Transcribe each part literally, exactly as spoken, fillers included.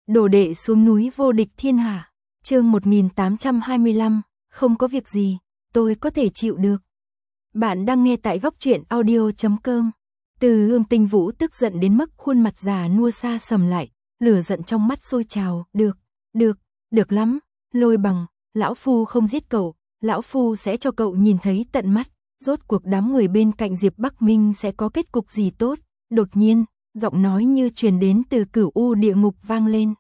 Đồ đệ xuống núi vô địch thiên hạ. Chương một nghìn tám trăm hai mươi lăm, không có việc gì, tôi có thể chịu được. Bạn đang nghe tại góc truyện audio chấm com. Từ Ương Tinh Vũ tức giận đến mức khuôn mặt già nua xa sầm lại, lửa giận trong mắt sôi trào, được, được, được lắm, Lôi Bằng, lão phu không giết cậu, lão phu sẽ cho cậu nhìn thấy tận mắt, rốt cuộc đám người bên cạnh Diệp Bắc Minh sẽ có kết cục gì tốt. Đột nhiên, giọng nói như truyền đến từ Cửu U địa ngục vang lên.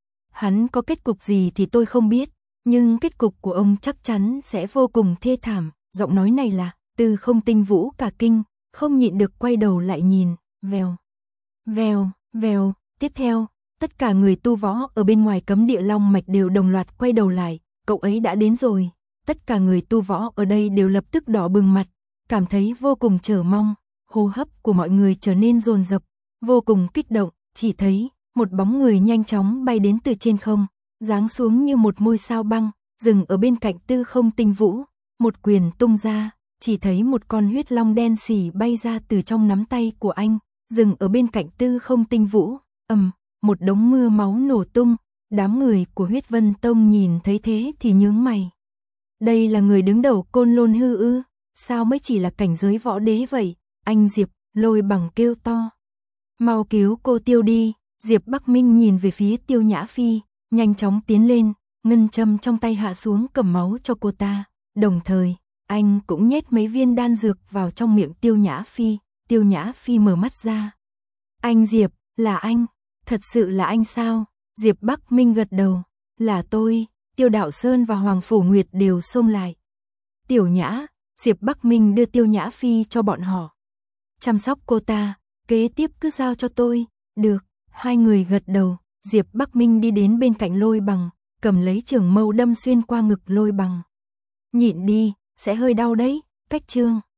Hắn có kết cục gì thì tôi không biết, nhưng kết cục của ông chắc chắn sẽ vô cùng thê thảm. Giọng nói này là Từ Không Tinh Vũ cả kinh, không nhịn được quay đầu lại nhìn. Vèo, vèo, vèo. Tiếp theo, tất cả người tu võ ở bên ngoài cấm địa Long Mạch đều đồng loạt quay đầu lại. Cậu ấy đã đến rồi. Tất cả người tu võ ở đây đều lập tức đỏ bừng mặt, cảm thấy vô cùng chờ mong. Hô hấp của mọi người trở nên dồn dập, vô cùng kích động. Chỉ thấy một bóng người nhanh chóng bay đến từ trên không, giáng xuống như một ngôi sao băng, dừng ở bên cạnh Tư Không Tinh Vũ. Một quyền tung ra, chỉ thấy một con huyết long đen sì bay ra từ trong nắm tay của anh, dừng ở bên cạnh Tư Không Tinh Vũ. Ầm, một đống mưa máu nổ tung. Đám người của Huyết Vân Tông nhìn thấy thế thì nhướng mày. Đây là người đứng đầu Côn Lôn Hư ư? Sao mới chỉ là cảnh giới võ đế vậy? Anh Diệp, Lôi Bằng kêu to. Mau cứu cô Tiêu đi. Diệp Bắc Minh nhìn về phía Tiêu Nhã Phi, nhanh chóng tiến lên, ngân châm trong tay hạ xuống cầm máu cho cô ta. Đồng thời, anh cũng nhét mấy viên đan dược vào trong miệng Tiêu Nhã Phi. Tiêu Nhã Phi mở mắt ra. Anh Diệp, là anh? Thật sự là anh sao? Diệp Bắc Minh gật đầu. Là tôi. Tiêu Đạo Sơn và Hoàng Phủ Nguyệt đều xông lại. Tiểu Nhã, Diệp Bắc Minh đưa Tiêu Nhã Phi cho bọn họ. Chăm sóc cô ta, kế tiếp cứ giao cho tôi. Được, hai người gật đầu. Diệp Bắc Minh đi đến bên cạnh Lôi Bằng, cầm lấy trường mâu đâm xuyên qua ngực Lôi Bằng. Nhịn đi, sẽ hơi đau đấy. Cách chương.